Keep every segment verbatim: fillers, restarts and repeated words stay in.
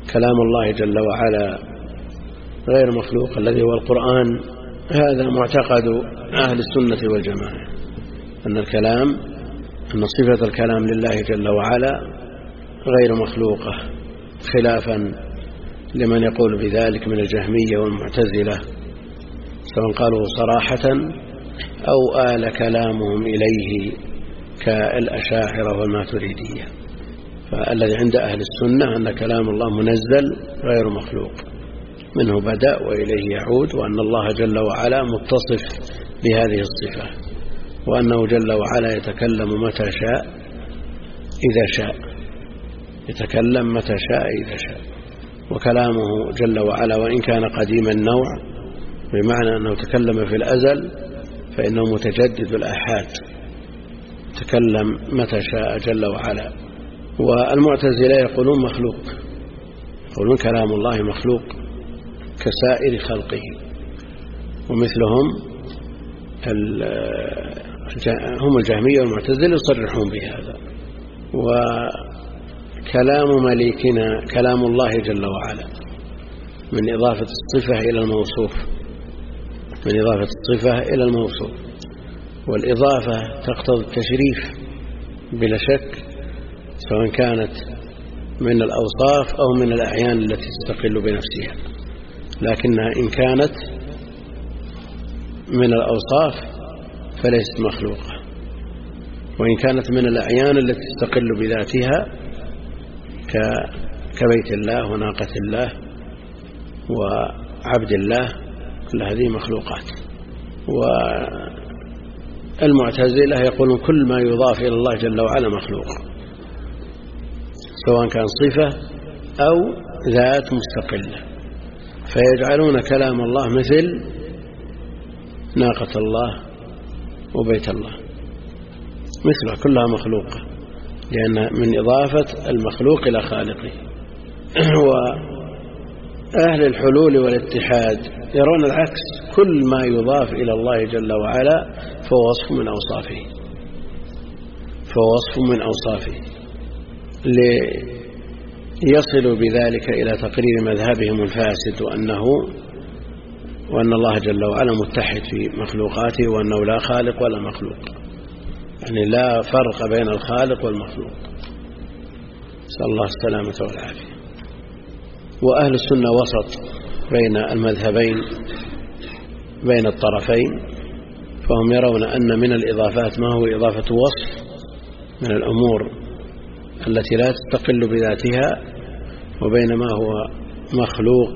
كلام الله جل وعلا غير مخلوق الذي هو القرآن، هذا معتقد أهل السنة والجماعة، أن الكلام أن صفة الكلام لله جل وعلا غير مخلوقة، خلافا لمن يقول بذلك من الجهمية والمعتزلة، سواء قالوا صراحة أو آل كلامهم إليه كالأشاعرة والماتريدية. فالذي عند أهل السنة أن كلام الله منزل غير مخلوق، منه بدأ وإليه يعود، وأن الله جل وعلا متصف بهذه الصفة، وأنه جل وعلا يتكلم متى شاء إذا شاء، يتكلم متى شاء إذا شاء. وكلامه جل وعلا وإن كان قديم النوع، بمعنى أنه تكلم في الأزل، فإنه متجدد الآحاد، تكلم متى شاء جل وعلا. والمعتزلة يقولون مخلوق، يقولون كلام الله مخلوق كسائر خلقه، ومثلهم هم الجهمية والمعتزلة يصرحون بهذا. وكلام مليكنا كلام الله جل وعلا من إضافة الصفة إلى الموصوف، من إضافة الصفة إلى الموصوف، والإضافة تقتضي التشريف بلا شك، سواء كانت من الأوصاف أو من الأعيان التي تستقل بنفسها، لكنها إن كانت من الأوصاف فليست مخلوقة، وإن كانت من الأعيان التي تستقل بذاتها كبيت الله وناقة الله وعبد الله، كل هذه مخلوقات. والمعتزلة يقولون كل ما يضاف إلى الله جل وعلا مخلوق، سواء كان صفة أو ذات مستقلة، فيجعلون كلام الله مثل ناقة الله وبيت الله، مثلها كلها مخلوقة، لأن من إضافة المخلوق إلى خالقه. وأهل الحلول والاتحاد يرون العكس، كل ما يضاف إلى الله جل وعلا فهو وصف من أوصافه، فهو وصف من أوصافه، ليصلوا بذلك إلى تقرير مذهبهم الفاسد، وأنه وأن الله جل وعلا متحد في مخلوقاته، وأنه لا خالق ولا مخلوق، يعني لا فرق بين الخالق والمخلوق، نسأل الله السلامة والعافية. وأهل السنة وسط بين المذهبين، بين الطرفين، فهم يرون أن من الإضافات ما هو إضافة وصف من الأمور التي لا تستقل بذاتها، وبينما هو مخلوق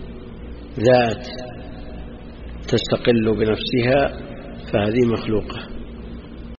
ذات تستقل بنفسها فهذه مخلوقة.